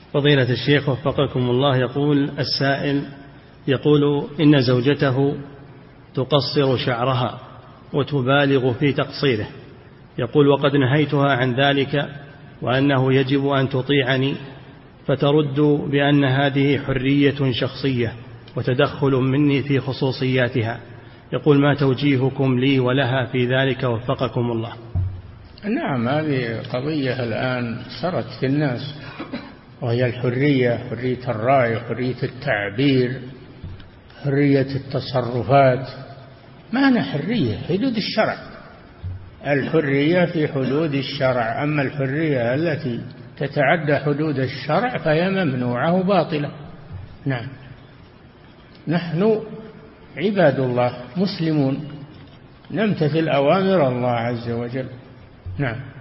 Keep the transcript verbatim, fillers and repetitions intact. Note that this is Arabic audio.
فضيلة الشيخ وفقكم الله، يقول السائل يقول إن زوجته تقصر شعرها وتبالغ في تقصيره، يقول وقد نهيتها عن ذلك وأنه يجب أن تطيعني، فترد بأن هذه حرية شخصية وتدخل مني في خصوصياتها. يقول ما توجيهكم لي ولها في ذلك وفقكم الله؟ نعم، هذه قضية الآن صارت في الناس، وهي الحرية، حرية الرأي، حرية التعبير، حرية التصرفات. معنى حرية حدود الشرع، الحرية في حدود الشرع، أما الحرية التي تتعدى حدود الشرع فهي ممنوعة باطلة. نعم، نحن عباد الله مسلمون نمتثل أوامر الله عز وجل. نعم.